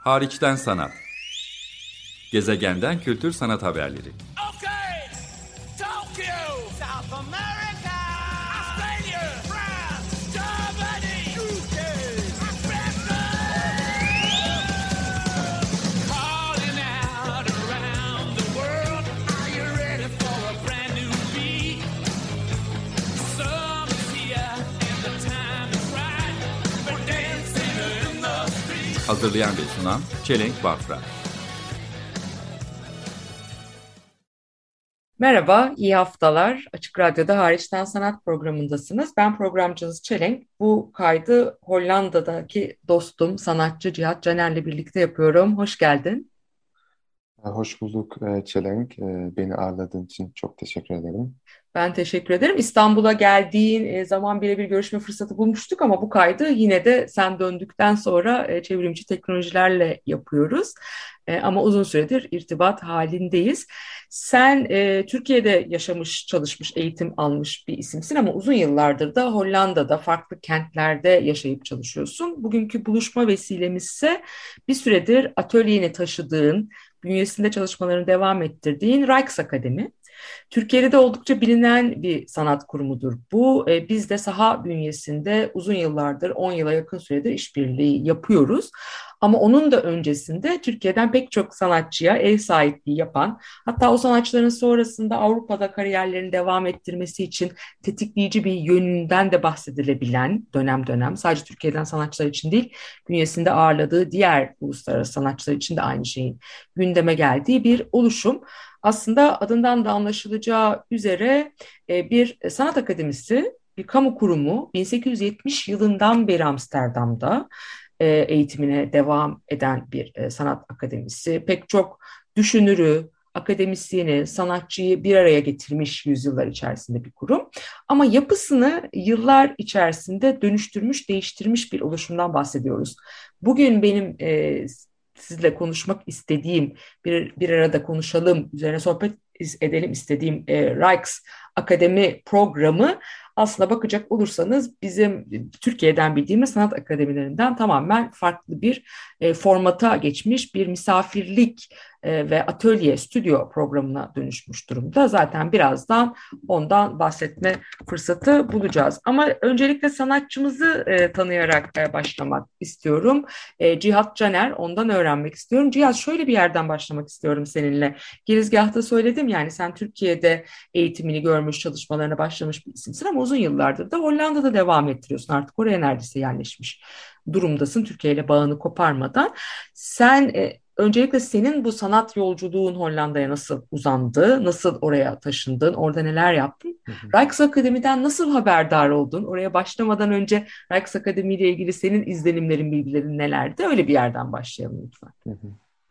Hariçten sanat. Gezegenden kültür sanat haberleri. Okay, Tokyo, South America, Australia, France, Germany, UK, Africa. Calling out around the world. Are you ready for a brand new beat? Summer's here and the time is right. We're dancing in the street. Hazırlayan ve sunan Çelenk Bafra. Merhaba, iyi haftalar. Açık Radyo'da Hariçten Sanat programındasınız. Ben programcınız Çelenk. Bu kaydı Hollanda'daki dostum, sanatçı Cihat Caner'le birlikte yapıyorum. Hoş geldin. Hoş bulduk Çelenk. Beni ağırladığın için çok teşekkür ederim. Ben teşekkür ederim. İstanbul'a geldiğin zaman birebir görüşme fırsatı bulmuştuk ama bu kaydı yine de sen döndükten sonra çevrimiçi teknolojilerle yapıyoruz. Ama uzun süredir irtibat halindeyiz. Sen Türkiye'de yaşamış, çalışmış, eğitim almış bir isimsin ama uzun yıllardır da Hollanda'da farklı kentlerde yaşayıp çalışıyorsun. Bugünkü buluşma vesilemiz ise bir süredir atölyeni taşıdığın, bünyesinde çalışmalarını devam ettirdiğin Rijksakademi. Türkiye'de de oldukça bilinen bir sanat kurumudur bu. Biz de saha bünyesinde uzun yıllardır, 10 yıla yakın süredir işbirliği yapıyoruz. Ama onun da öncesinde Türkiye'den pek çok sanatçıya ev sahipliği yapan, hatta o sanatçıların sonrasında Avrupa'da kariyerlerini devam ettirmesi için tetikleyici bir yönünden de bahsedilebilen dönem dönem, sadece Türkiye'den sanatçılar için değil, bünyesinde ağırladığı diğer uluslararası sanatçılar için de aynı şeyin gündeme geldiği bir oluşum. Aslında adından da anlaşılacağı üzere bir sanat akademisi, bir kamu kurumu 1870 yılından beri Amsterdam'da eğitimine devam eden bir sanat akademisi. Pek çok düşünürü, akademisyeni, sanatçıyı bir araya getirmiş yüzyıllar içerisinde bir kurum. Ama yapısını yıllar içerisinde dönüştürmüş, değiştirmiş bir oluşumdan bahsediyoruz. Bugün benim sizle konuşmak istediğim, bir arada konuşalım, üzerine sohbet edelim istediğim Rijks Akademi programı aslına bakacak olursanız bizim Türkiye'den bildiğimiz sanat akademilerinden tamamen farklı bir formata geçmiş bir misafirlik ve atölye, stüdyo programına dönüşmüş durumda. Zaten birazdan ondan bahsetme fırsatı bulacağız. Ama öncelikle sanatçımızı tanıyarak başlamak istiyorum. Cihat Caner, ondan öğrenmek istiyorum. Cihat, şöyle bir yerden başlamak istiyorum seninle. Girizgahta söyledim, yani sen Türkiye'de eğitimini görmüş, çalışmalarına başlamış bir isimsin ama uzun yıllardır da Hollanda'da devam ettiriyorsun. Artık oraya neredeyse yerleşmiş durumdasın, Türkiye ile bağını koparmadan. Sen öncelikle senin bu sanat yolculuğun Hollanda'ya nasıl uzandı? Nasıl oraya taşındın? Orada neler yaptın? Rijksakademi'den nasıl haberdar oldun? Oraya başlamadan önce Rijksakademi ile ilgili senin izlenimlerin, bilgilerin nelerdi? Öyle bir yerden başlayalım lütfen. Hı hı.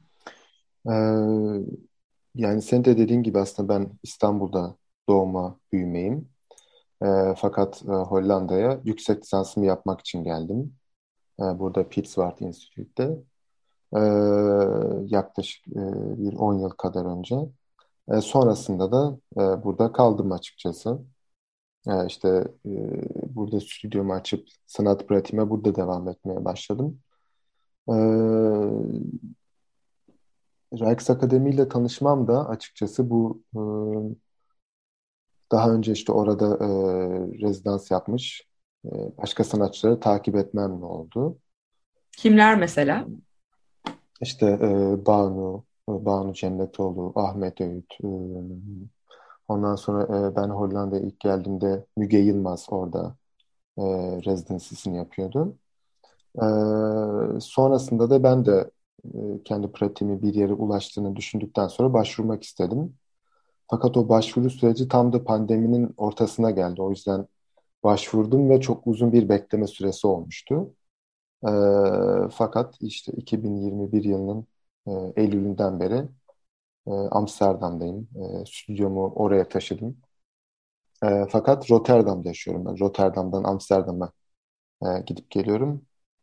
Ee, Yani senin de dediğin gibi aslında ben İstanbul'da doğma büyümeyim. Fakat Hollanda'ya yüksek lisansımı yapmak için geldim. Burada Piet Institute'te. Ee, Yaklaşık bir 10 yıl kadar önce. Sonrasında da burada kaldım açıkçası. İşte burada stüdyomu açıp sanat pratiğime burada devam etmeye başladım. Ee, Rijks Akademi ile tanışmam da açıkçası bu daha önce işte orada rezidans yapmış başka sanatçıları takip etmemle oldu. Kimler mesela? İşte Banu Cennetoğlu, Ahmet Öğüt. Ondan sonra ben Hollanda'ya ilk geldiğimde Müge Yılmaz orada e, residency'sini yapıyordu. Sonrasında da ben de kendi pratiğimi bir yere ulaştığını düşündükten sonra başvurmak istedim. Fakat o başvuru süreci tam da pandeminin ortasına geldi. O yüzden başvurdum ve çok uzun bir bekleme süresi olmuştu. Fakat işte 2021 yılının Eylül'ünden beri Amsterdam'dayım. Stüdyomu oraya taşıdım. Fakat Rotterdam'da yaşıyorum ben. Rotterdam'dan Amsterdam'a gidip geliyorum.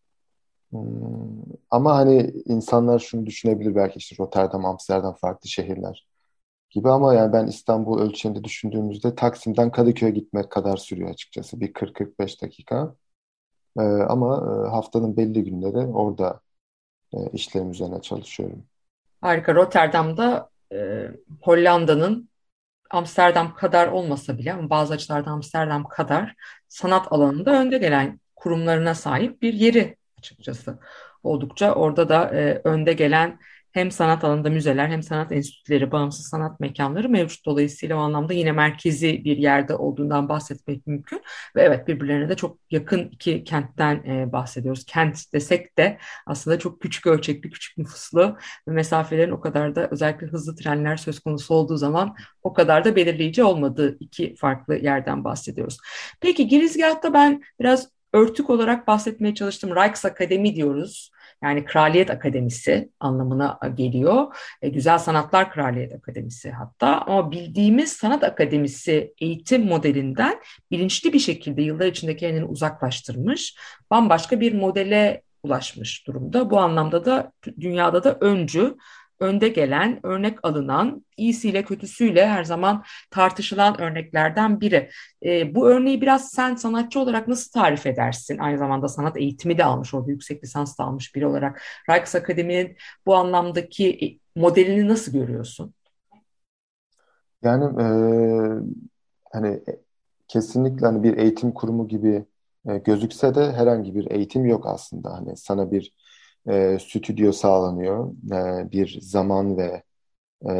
Ama hani insanlar şunu düşünebilir belki işte Rotterdam, Amsterdam farklı şehirler gibi ama yani ben İstanbul ölçeğinde düşündüğümüzde Taksim'den Kadıköy'e gitmek kadar sürüyor açıkçası. Bir 40-45 dakika. Ama haftanın belli günleri orada işlerim üzerine çalışıyorum. Harika. Rotterdam'da Hollanda'nın Amsterdam kadar olmasa bile ama bazı açılardan Amsterdam kadar sanat alanında önde gelen kurumlarına sahip bir yeri açıkçası. Oldukça orada da önde gelen hem sanat alanında müzeler hem sanat enstitüleri, bağımsız sanat mekanları mevcut. Dolayısıyla o anlamda yine merkezi bir yerde olduğundan bahsetmek mümkün. Ve evet, birbirlerine de çok yakın iki kentten bahsediyoruz. Kent desek de aslında çok küçük ölçekli, küçük nüfuslu ve mesafelerin o kadar da, özellikle hızlı trenler söz konusu olduğu zaman, o kadar da belirleyici olmadığı iki farklı yerden bahsediyoruz. Peki girizgahta ben biraz örtük olarak bahsetmeye çalıştım. Rijksakademi diyoruz. Yani Kraliyet Akademisi anlamına geliyor. Güzel Sanatlar Kraliyet Akademisi hatta. Ama bildiğimiz sanat akademisi eğitim modelinden bilinçli bir şekilde yıllar içinde kendini uzaklaştırmış, bambaşka bir modele ulaşmış durumda. Bu anlamda da dünyada da öncü, önde gelen, örnek alınan, iyisiyle kötüsüyle her zaman tartışılan örneklerden biri. Bu örneği biraz sen sanatçı olarak nasıl tarif edersin? Aynı zamanda sanat eğitimi de almış, orada yüksek lisans da almış biri olarak. Rijksakademi'nin bu anlamdaki modelini nasıl görüyorsun? Yani hani kesinlikle hani bir eğitim kurumu gibi gözükse de herhangi bir eğitim yok aslında. Hani sana bir stüdyo sağlanıyor, bir zaman ve e,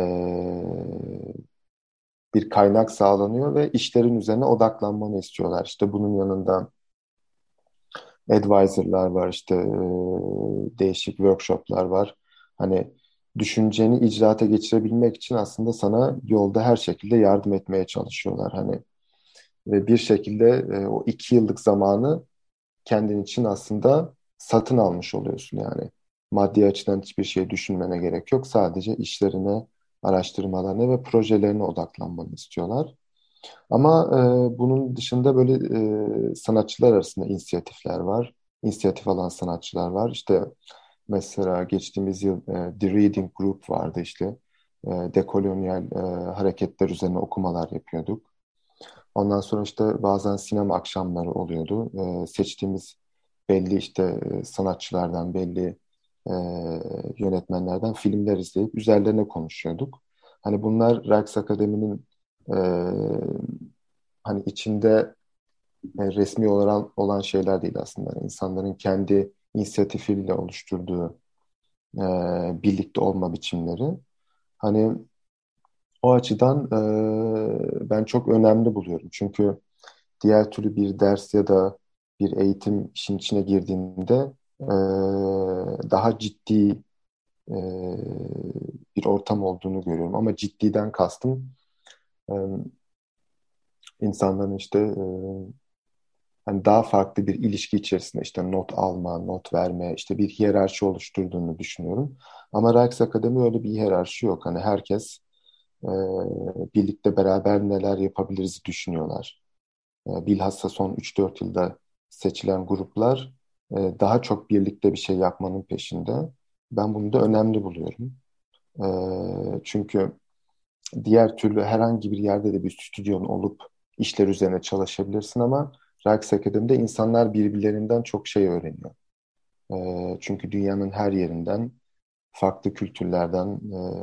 bir kaynak sağlanıyor ve işlerin üzerine odaklanmanı istiyorlar. İşte bunun yanında advisor'lar var, işte değişik workshop'lar var. Hani düşünceni icraata geçirebilmek için aslında sana yolda her şekilde yardım etmeye çalışıyorlar. Hani ve bir şekilde o 2 yıllık zamanı kendin için aslında satın almış oluyorsun yani. Maddi açıdan hiçbir şey düşünmene gerek yok. Sadece işlerine, araştırmalarına ve projelerine odaklanmanı istiyorlar. Ama bunun dışında böyle sanatçılar arasında inisiyatifler var. İnisiyatif alan sanatçılar var. İşte mesela geçtiğimiz yıl The Reading Group vardı işte. Dekolonyal hareketler üzerine okumalar yapıyorduk. Ondan sonra işte bazen sinema akşamları oluyordu. Seçtiğimiz belli işte sanatçılardan, belli e, yönetmenlerden filmler izleyip üzerlerine konuşuyorduk. Hani bunlar Rijksakademi'nin e, hani içinde resmi olarak olan şeyler değil aslında. Yani İnsanların kendi inisiyatifiyle oluşturduğu e, birlikte olma biçimleri. Hani o açıdan ben çok önemli buluyorum. Çünkü diğer türlü bir ders ya da bir eğitim işin içine girdiğinde e, daha ciddi e, bir ortam olduğunu görüyorum. Ama ciddiden kastım e, insanların işte hani daha farklı bir ilişki içerisinde işte not alma, not verme, işte bir hiyerarşi oluşturduğunu düşünüyorum. Ama Rijksakademi öyle bir hiyerarşi yok. Hani herkes e, birlikte beraber neler yapabiliriz düşünüyorlar. Bilhassa son 3-4 yılda seçilen gruplar daha çok birlikte bir şey yapmanın peşinde. Ben bunu da önemli buluyorum. Çünkü diğer türlü herhangi bir yerde de bir stüdyon olup işler üzerine çalışabilirsin ama Rijksakademi'de insanlar birbirlerinden çok şey öğreniyor. Çünkü dünyanın her yerinden, farklı kültürlerden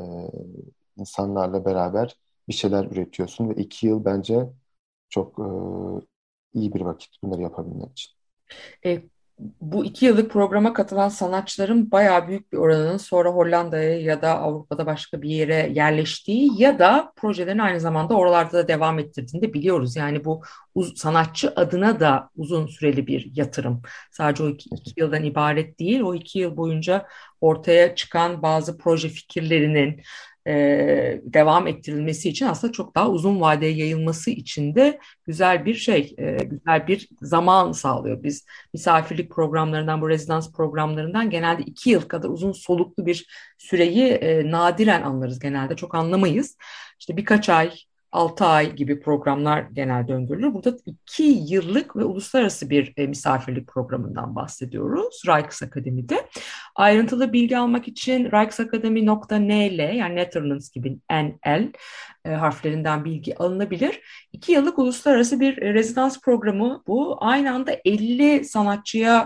insanlarla beraber bir şeyler üretiyorsun ve 2 yıl bence çok iyi bir vakit bunları yapabilmek için. E, Bu 2 yıllık programa katılan sanatçıların bayağı büyük bir oranının sonra Hollanda'ya ya da Avrupa'da başka bir yere yerleştiği ya da projelerini aynı zamanda oralarda da devam ettirdiğini de biliyoruz. Yani bu sanatçı adına da uzun süreli bir yatırım. Sadece o iki yıldan ibaret değil. O 2 yıl boyunca ortaya çıkan bazı proje fikirlerinin devam ettirilmesi için aslında çok daha uzun vadeye yayılması için de güzel bir şey, güzel bir zaman sağlıyor. Biz misafirlik programlarından, bu rezidans programlarından genelde 2 yıl kadar uzun soluklu bir süreyi nadiren anlarız genelde. Çok anlamayız. İşte birkaç ay, 6 ay gibi programlar genelde öngörülür. Burada 2 yıllık ve uluslararası bir misafirlik programından bahsediyoruz Rijksakademi'de. Ayrıntılı bilgi almak için rijksakademi.nl, yani Netherlands gibi NL harflerinden bilgi alınabilir. 2 yıllık uluslararası bir rezidans programı bu. Aynı anda 50 sanatçıya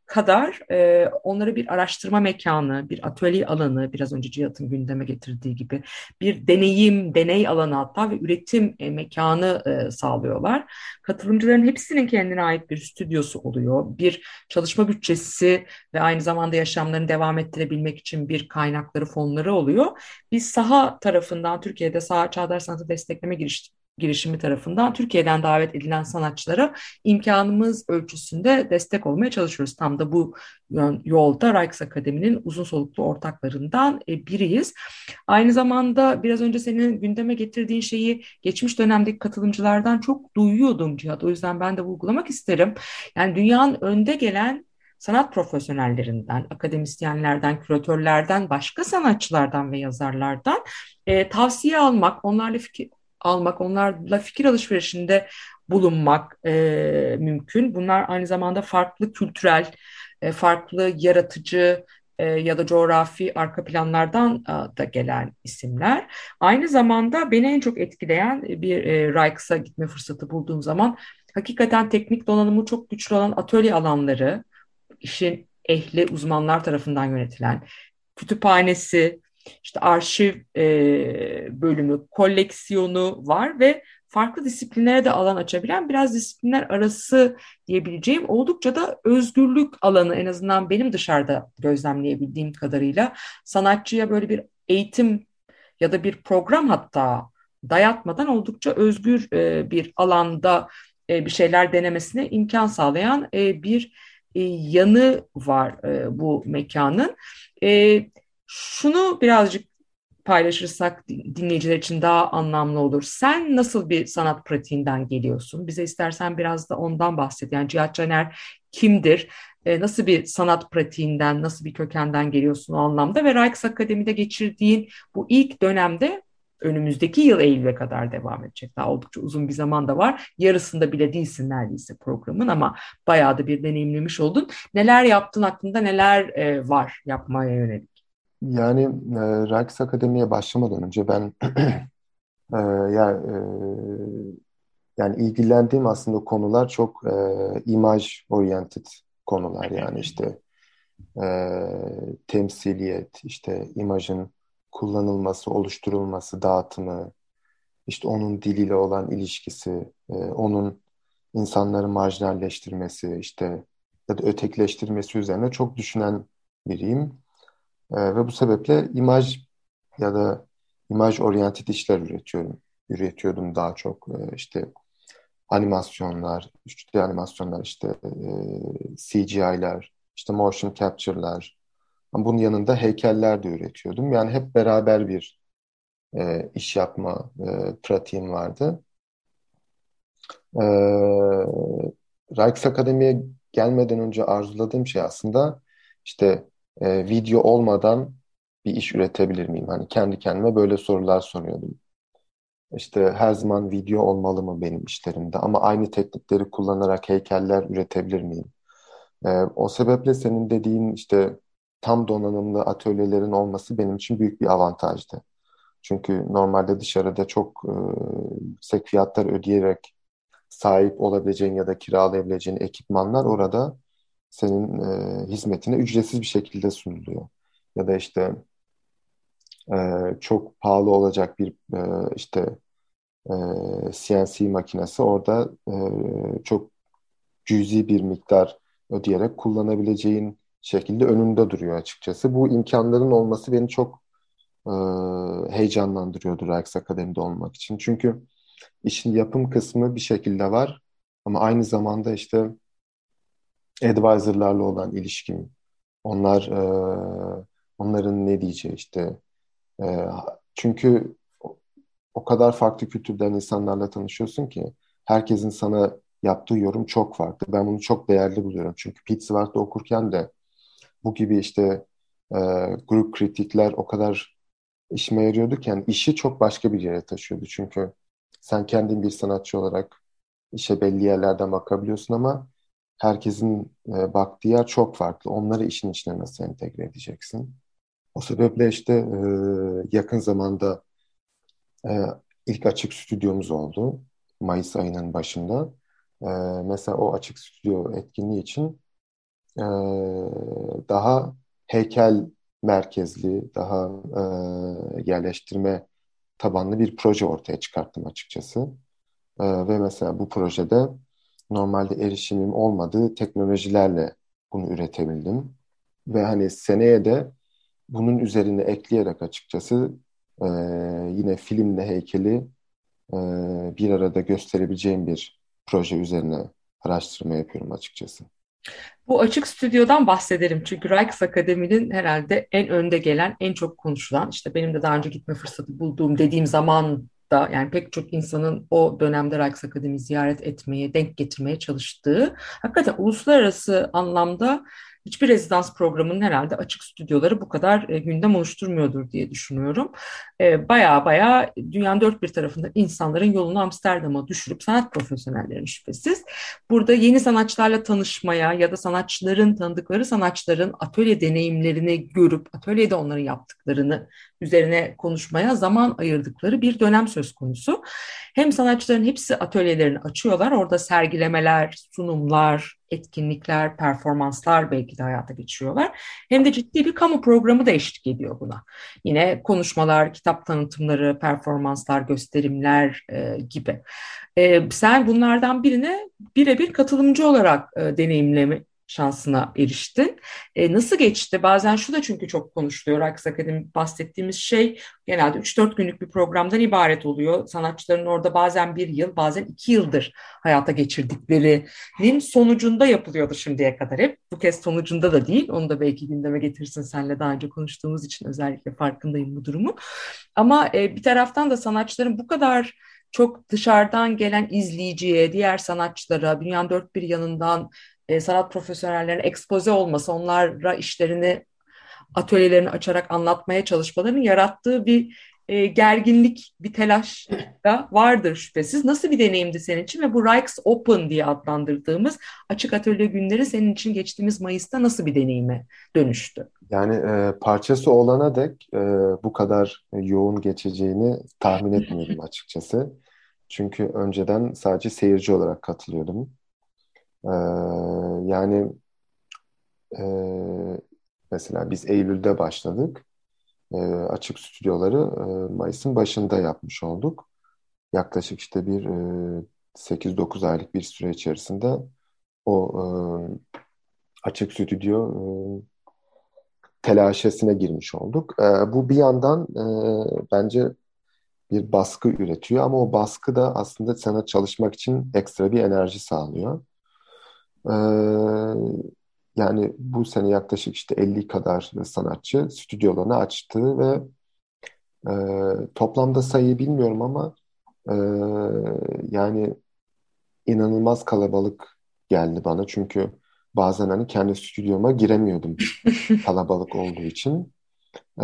kadar onlara bir araştırma mekanı, bir atölye alanı, biraz önce Cihat'ın gündeme getirdiği gibi bir deneyim, deney alanı hatta ve üretim mekanı sağlıyorlar. Katılımcıların hepsinin kendine ait bir stüdyosu oluyor, bir çalışma bütçesi ve aynı zamanda yaşamlarını devam ettirebilmek için bir kaynakları, fonları oluyor. Biz saha tarafından, Türkiye'de Saha Çağdaş Sanatı Destekleme girişimi tarafından Türkiye'den davet edilen sanatçılara imkanımız ölçüsünde destek olmaya çalışıyoruz. Tam da bu yolda Rijks Akademi'nin uzun soluklu ortaklarından biriyiz. Aynı zamanda biraz önce senin gündeme getirdiğin şeyi geçmiş dönemdeki katılımcılardan çok duyuyordum Cihat. O yüzden ben de vurgulamak isterim. Yani dünyanın önde gelen sanat profesyonellerinden, akademisyenlerden, küratörlerden, başka sanatçılardan ve yazarlardan tavsiye almak, onlarla fikir alışverişinde bulunmak mümkün. Bunlar aynı zamanda farklı kültürel, farklı yaratıcı ya da coğrafi arka planlardan da gelen isimler. Aynı zamanda beni en çok etkileyen bir Rijks'a gitme fırsatı bulduğum zaman hakikaten teknik donanımı çok güçlü olan atölye alanları, işin ehli uzmanlar tarafından yönetilen kütüphanesi, işte arşiv bölümü, koleksiyonu var ve farklı disiplinlere de alan açabilen biraz disiplinler arası diyebileceğim oldukça da özgürlük alanı, en azından benim dışarıda gözlemleyebildiğim kadarıyla sanatçıya böyle bir eğitim ya da bir program hatta dayatmadan oldukça özgür bir alanda bir şeyler denemesine imkan sağlayan bir yanı var bu mekanın. E, Şunu birazcık paylaşırsak dinleyiciler için daha anlamlı olur. Sen nasıl bir sanat pratiğinden geliyorsun? Bize istersen biraz da ondan bahset. Yani Cihat Caner kimdir? Nasıl bir sanat pratiğinden, nasıl bir kökenden geliyorsun o anlamda? Ve Rijks Akademi'de geçirdiğin bu ilk dönemde önümüzdeki yıl Eylül'e kadar devam edecek. Daha oldukça uzun bir zaman da var. Yarısında bile değilsin neredeyse programın ama bayağı da bir deneyimlemiş oldun. Neler yaptın, aklında neler var yapmaya yönelik? Yani Rijks Akademi'ye başlamadan önce ben e, ya, yani ilgilendiğim aslında konular çok imaj oriented konular, yani işte temsiliyet, işte imajın kullanılması, oluşturulması, dağıtımı, işte onun diliyle olan ilişkisi, onun insanları marjinalleştirmesi, işte ya da ötekileştirmesi üzerine çok düşünen biriyim. Ve bu sebeple imaj ya da imaj oryanted işler üretiyordum daha çok. İşte animasyonlar, 3D animasyonlar, işte CGI'ler, işte motion capture'lar. Ama bunun yanında heykeller de üretiyordum. Yani hep beraber bir iş yapma pratiğim vardı. E, Rijks Akademi'ye gelmeden önce arzuladığım şey aslında işte video olmadan bir iş üretebilir miyim? Hani kendi kendime böyle sorular soruyordum. İşte her zaman video olmalı mı benim işlerimde? Ama aynı teknikleri kullanarak heykeller üretebilir miyim? O sebeple senin dediğin işte tam donanımlı atölyelerin olması benim için büyük bir avantajdı. Çünkü normalde dışarıda çok yüksek fiyatlar ödeyerek sahip olabileceğin ya da kiralayabileceğin ekipmanlar orada senin hizmetine ücretsiz bir şekilde sunuluyor. Ya da işte çok pahalı olacak bir işte CNC makinesi orada çok cüzi bir miktar ödeyerek kullanabileceğin şekilde önünde duruyor açıkçası. Bu imkanların olması beni çok e, heyecanlandırıyordu Rijks Akademi'de olmak için. Çünkü işin yapım kısmı bir şekilde var ama aynı zamanda işte advisor'larla olan ilişkim, onlar onların ne diyeceği işte e, çünkü o kadar farklı kültürden insanlarla tanışıyorsun ki herkesin sana yaptığı yorum çok farklı. Ben bunu çok değerli buluyorum. Çünkü Pizzawat'ta okurken de bu gibi işte e, grup kritikler o kadar işime yarıyordu ki yani işi çok başka bir yere taşıyordu. Çünkü sen kendin bir sanatçı olarak işe belli yerlerden bakabiliyorsun ama herkesin baktığı yer çok farklı. Onları işin içine nasıl entegre edeceksin? O sebeple işte yakın zamanda e, ilk açık stüdyomuz oldu. Mayıs ayının başında. E, Mesela o açık stüdyo etkinliği için e, daha heykel merkezli, daha yerleştirme tabanlı bir proje ortaya çıkarttım açıkçası. Ve mesela bu projede normalde erişimim olmadığı teknolojilerle bunu üretebildim. Ve hani seneye de bunun üzerine ekleyerek açıkçası e, yine filmle heykeli e, bir arada gösterebileceğim bir proje üzerine araştırma yapıyorum açıkçası. Bu açık stüdyodan bahsedelim. Çünkü Rijks Akademi'nin herhalde en önde gelen, en çok konuşulan, işte benim de daha önce gitme fırsatı bulduğum dediğim zaman da yani pek çok insanın o dönemde Rijks Akademi ziyaret etmeye, denk getirmeye çalıştığı, hakikaten uluslararası anlamda hiçbir rezidans programının herhalde açık stüdyoları bu kadar gündem oluşturmuyordur diye düşünüyorum. Baya baya dünyanın dört bir tarafında insanların yolunu Amsterdam'a düşürüp sanat profesyonellerinin şüphesiz burada yeni sanatçılarla tanışmaya ya da sanatçıların tanıdıkları sanatçıların atölye deneyimlerini görüp atölyede onların yaptıklarını üzerine konuşmaya zaman ayırdıkları bir dönem söz konusu. Hem sanatçıların hepsi atölyelerini açıyorlar. Orada sergilemeler, sunumlar, etkinlikler, performanslar belki de hayata geçiriyorlar. Hem de ciddi bir kamu programı da eşlik ediyor buna. Yine konuşmalar, kitap tanıtımları, performanslar, gösterimler gibi. Sen bunlardan birine birebir katılımcı olarak deneyimleme şansına eriştin. Nasıl geçti? Bazen şu da çünkü çok konuşuluyor. Rijks Akademi bahsettiğimiz şey genelde 3-4 günlük bir programdan ibaret oluyor. Sanatçıların orada bazen bir yıl, bazen 2 yıldır hayata geçirdiklerinin sonucunda yapılıyordu şimdiye kadar hep. Bu kez sonucunda da değil. Onu da belki gündeme getirsin senle daha önce konuştuğumuz için özellikle farkındayım bu durumu. Ama bir taraftan da sanatçıların bu kadar çok dışarıdan gelen izleyiciye, diğer sanatçılara, dünyanın dört bir yanından sanat profesyonellerine ekspoze olması, onlara işlerini, atölyelerini açarak anlatmaya çalışmalarının yarattığı bir gerginlik, bir telaş da vardır şüphesiz. Nasıl bir deneyimdi senin için ve bu Rijks Open diye adlandırdığımız açık atölye günleri senin için geçtiğimiz Mayıs'ta nasıl bir deneyime dönüştü? Yani parçası olana dek bu kadar yoğun geçeceğini tahmin etmiyordum açıkçası. Çünkü önceden sadece seyirci olarak katılıyordum. E, yani e, mesela biz Eylül'de başladık. Açık stüdyoları Mayıs'ın başında yapmış olduk. Yaklaşık işte bir 8-9 aylık bir süre içerisinde o açık stüdyo telaşesine girmiş olduk. Bu bir yandan bence bir baskı üretiyor ama o baskı da aslında sana çalışmak için ekstra bir enerji sağlıyor. Ee, yani bu sene yaklaşık işte 50 kadar sanatçı stüdyolarını açtı ve toplamda sayıyı bilmiyorum ama e, yani inanılmaz kalabalık geldi bana. Çünkü bazen hani kendi stüdyoma giremiyordum kalabalık olduğu için. Ee,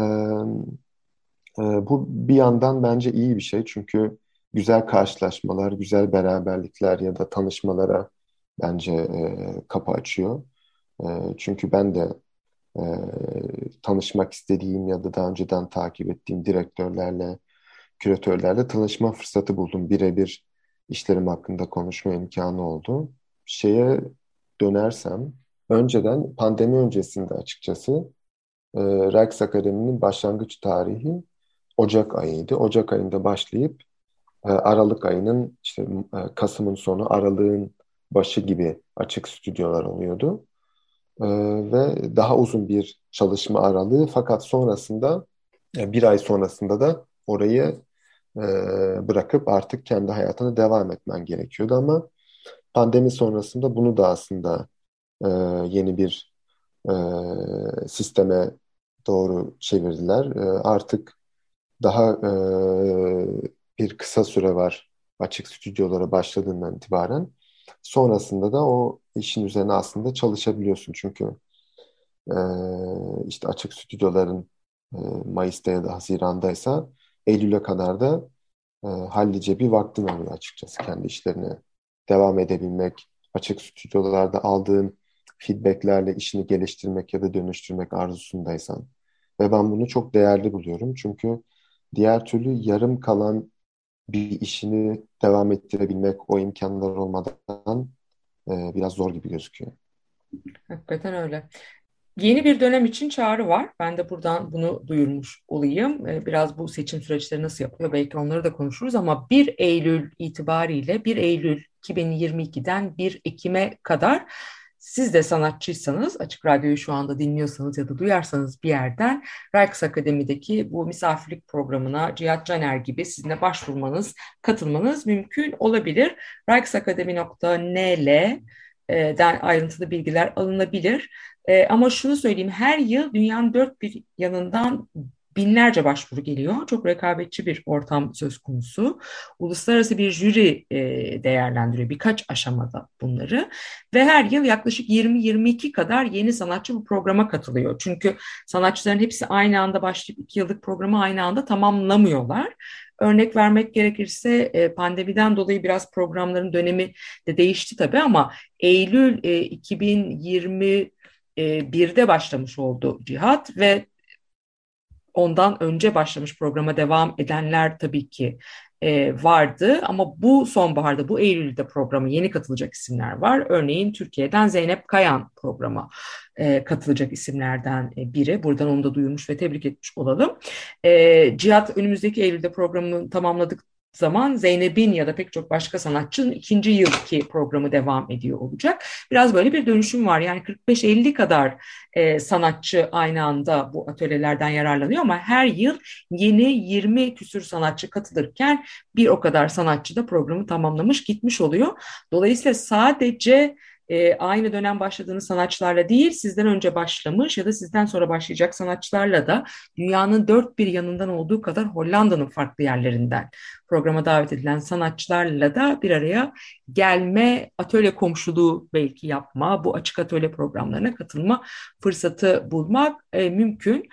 bu bir yandan bence iyi bir şey. Çünkü güzel karşılaşmalar, güzel beraberlikler ya da tanışmalara bence kapı açıyor. Çünkü ben de e, tanışmak istediğim ya da daha önceden takip ettiğim direktörlerle, küratörlerle tanışma fırsatı buldum. Birebir işlerim hakkında konuşma imkanı oldu. Şeye dönersem, önceden pandemi öncesinde açıkçası Rijks Akademi'nin başlangıç tarihi Ocak ayıydı. Ocak ayında başlayıp Aralık ayının işte Kasım'ın sonu, Aralık'ın başı gibi açık stüdyolar oluyordu. Ve daha uzun bir çalışma aralığı fakat sonrasında bir ay sonrasında da orayı e, bırakıp artık kendi hayatına devam etmen gerekiyordu ama pandemi sonrasında bunu da aslında e, yeni bir sisteme doğru çevirdiler. Artık daha bir kısa süre var açık stüdyolara başladığından itibaren. Sonrasında da o işin üzerine aslında çalışabiliyorsun. Çünkü e, işte açık stüdyoların Mayıs'ta ya da Haziran'daysa Eylül'e kadar da hallice bir vaktin oluyor açıkçası kendi işlerine devam edebilmek, açık stüdyolarda aldığın feedbacklerle işini geliştirmek ya da dönüştürmek arzusundaysan. Ve ben bunu çok değerli buluyorum. Çünkü diğer türlü yarım kalan bir işini devam ettirebilmek o imkanlar olmadan biraz zor gibi gözüküyor. Hakikaten öyle. Yeni bir dönem için çağrı var. Ben de buradan bunu duyurmuş olayım. Biraz bu seçim süreçleri nasıl yapılıyor? Belki onları da konuşuruz ama 1 Eylül itibariyle 1 Eylül 2022'den 1 Ekim'e kadar siz de sanatçıysanız, Açık Radyo'yu şu anda dinliyorsanız ya da duyarsanız bir yerden Rijks Akademi'deki bu misafirlik programına Cihat Caner gibi sizinle başvurmanız, katılmanız mümkün olabilir. rijksakademi.nl den ayrıntılı bilgiler alınabilir. Ama şunu söyleyeyim, her yıl dünyanın dört bir yanından binlerce başvuru geliyor. Çok rekabetçi bir ortam söz konusu. Uluslararası bir jüri değerlendiriyor birkaç aşamada bunları. Ve her yıl yaklaşık 20-22 kadar yeni sanatçı bu programa katılıyor. Çünkü sanatçıların hepsi aynı anda başlayıp 2 yıllık programı aynı anda tamamlamıyorlar. Örnek vermek gerekirse pandemiden dolayı biraz programların dönemi de değişti tabii ama Eylül 2021'de başlamış oldu Cihat ve ondan önce başlamış programa devam edenler tabii ki vardı ama bu sonbaharda, bu Eylül'de programa yeni katılacak isimler var. Örneğin Türkiye'den Zeynep Kayan programa katılacak isimlerden biri. Buradan onu da duyurmuş ve tebrik etmiş olalım. Cihat önümüzdeki Eylül'de programını tamamladık zaman Zeynep'in ya da pek çok başka sanatçının ikinci yılki programı devam ediyor olacak. Biraz böyle bir dönüşüm var. Yani 45-50 kadar sanatçı aynı anda bu atölyelerden yararlanıyor ama her yıl yeni 20 küsür sanatçı katılırken bir o kadar sanatçı da programı tamamlamış gitmiş oluyor. Dolayısıyla sadece aynı dönem başladığınız sanatçılarla değil, sizden önce başlamış ya da sizden sonra başlayacak sanatçılarla da dünyanın dört bir yanından olduğu kadar Hollanda'nın farklı yerlerinden programa davet edilen sanatçılarla da bir araya gelme, atölye komşuluğu belki yapma, bu açık atölye programlarına katılma fırsatı bulmak mümkün.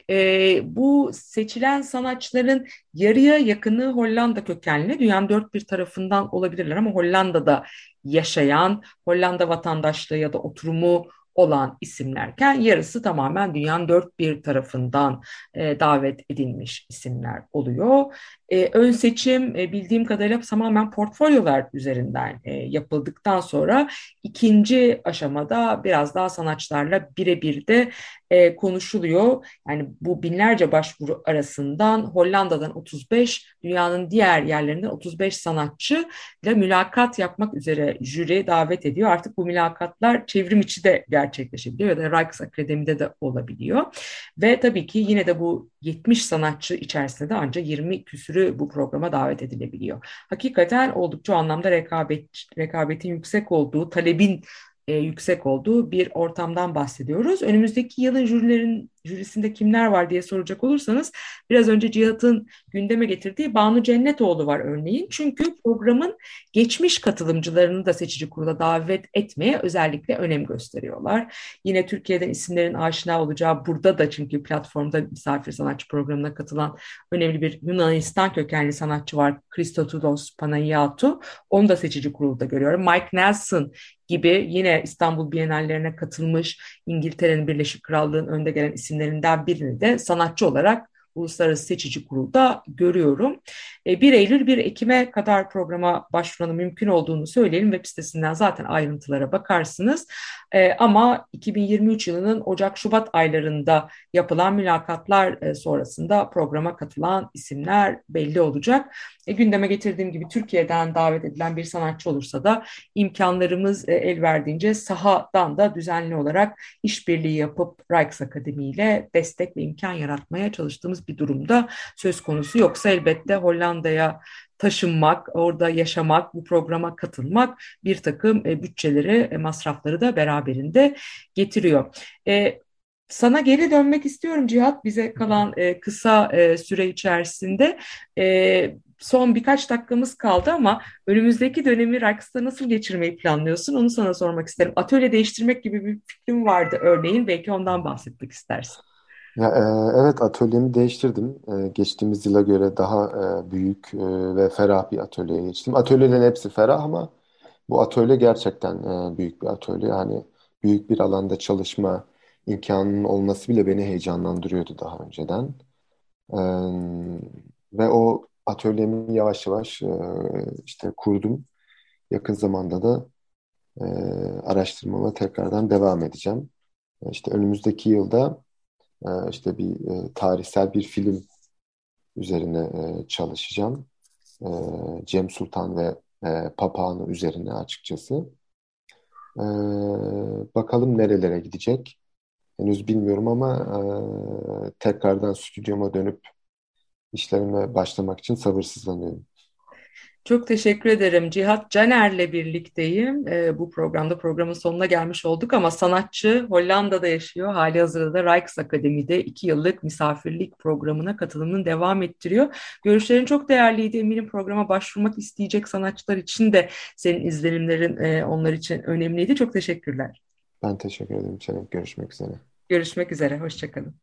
Bu seçilen sanatçıların yarıya yakını Hollanda kökenli, dünyanın dört bir tarafından olabilirler ama Hollanda'da yaşayan, Hollanda vatandaşlığı ya da oturumu olan isimlerken yarısı tamamen dünyanın dört bir tarafından davet edilmiş isimler oluyor. Ön seçim bildiğim kadarıyla tamamen portfolyolar üzerinden yapıldıktan sonra ikinci aşamada biraz daha sanatçılarla birebir de konuşuluyor. Yani bu binlerce başvuru arasından Hollanda'dan 35, dünyanın diğer yerlerinden 35 sanatçı ile mülakat yapmak üzere jüri davet ediyor. Artık bu mülakatlar çevrim içi de gerçekleşebiliyor ya da Rijks Akademi'de de olabiliyor. Ve tabii ki yine de bu 70 sanatçı içerisinde de ancak 20 küsürü bu programa davet edilebiliyor. Hakikaten oldukça o anlamda rekabetin yüksek olduğu, talebin yüksek olduğu bir ortamdan bahsediyoruz. Önümüzdeki yılın jürisinde kimler var diye soracak olursanız biraz önce Cihat'ın gündeme getirdiği Banu Cennetoğlu var örneğin. Çünkü programın geçmiş katılımcılarını da seçici kurula davet etmeye özellikle önem gösteriyorlar. Yine Türkiye'den isimlerin aşina olacağı burada da çünkü platformda misafir sanatçı programına katılan önemli bir Yunanistan kökenli sanatçı var. Christotoulos Panayiatou. Onu da seçici kurulda görüyorum. Mike Nelson gibi yine İstanbul Bienallerine katılmış İngiltere'nin Birleşik Krallığı'nın önde gelen isimlerinden birini de sanatçı olarak Uluslararası Seçici Kurul'da görüyorum. 1 Eylül 1 Ekim'e kadar programa başvuranın mümkün olduğunu söyleyelim. Web sitesinden zaten ayrıntılara bakarsınız. Ama 2023 yılının Ocak-Şubat aylarında yapılan mülakatlar sonrasında programa katılan isimler belli olacak. Gündeme getirdiğim gibi Türkiye'den davet edilen bir sanatçı olursa da imkanlarımız el verdiğince sahadan da düzenli olarak işbirliği yapıp Rijks Akademi ile destek ve imkan yaratmaya çalıştığımız bir durumda söz konusu. Yoksa elbette Hollanda'ya taşınmak, orada yaşamak, bu programa katılmak bir takım bütçeleri, masrafları da beraberinde getiriyor. Sana geri dönmek istiyorum Cihat, bize kalan kısa süre içerisinde. Son birkaç dakikamız kaldı ama önümüzdeki dönemi Rijks'ta nasıl geçirmeyi planlıyorsun? Onu sana sormak isterim. Atölye değiştirmek gibi bir fikrim vardı örneğin. Belki ondan bahsetmek istersin. Ya, evet, atölyemi değiştirdim. Geçtiğimiz yıla göre daha büyük ve ferah bir atölyeye geçtim. Atölyelerin hepsi ferah ama bu atölye gerçekten büyük bir atölye. Yani büyük bir alanda çalışma imkanının olması bile beni heyecanlandırıyordu daha önceden. E, Ve o atölyemi yavaş yavaş işte kurdum. Yakın zamanda da araştırmama tekrardan devam edeceğim. İşte önümüzdeki yılda işte bir tarihsel bir film üzerine çalışacağım. E, Cem Sultan ve Papağanı üzerine açıkçası. E, Bakalım nerelere gidecek. Henüz bilmiyorum ama tekrardan stüdyoma dönüp işlerime başlamak için sabırsızlanıyorum. Çok teşekkür ederim. Cihat Caner'le birlikteyim. Bu programda programın sonuna gelmiş olduk ama sanatçı Hollanda'da yaşıyor. Halihazırda da Rijksakademi'de 2 yıllık misafirlik programına katılımını devam ettiriyor. Görüşlerin çok değerliydi. Eminim programa başvurmak isteyecek sanatçılar için de senin izlenimlerin onlar için önemliydi. Çok teşekkürler. Ben teşekkür ederim Çelenk. Görüşmek üzere. Görüşmek üzere. Hoşça kalın.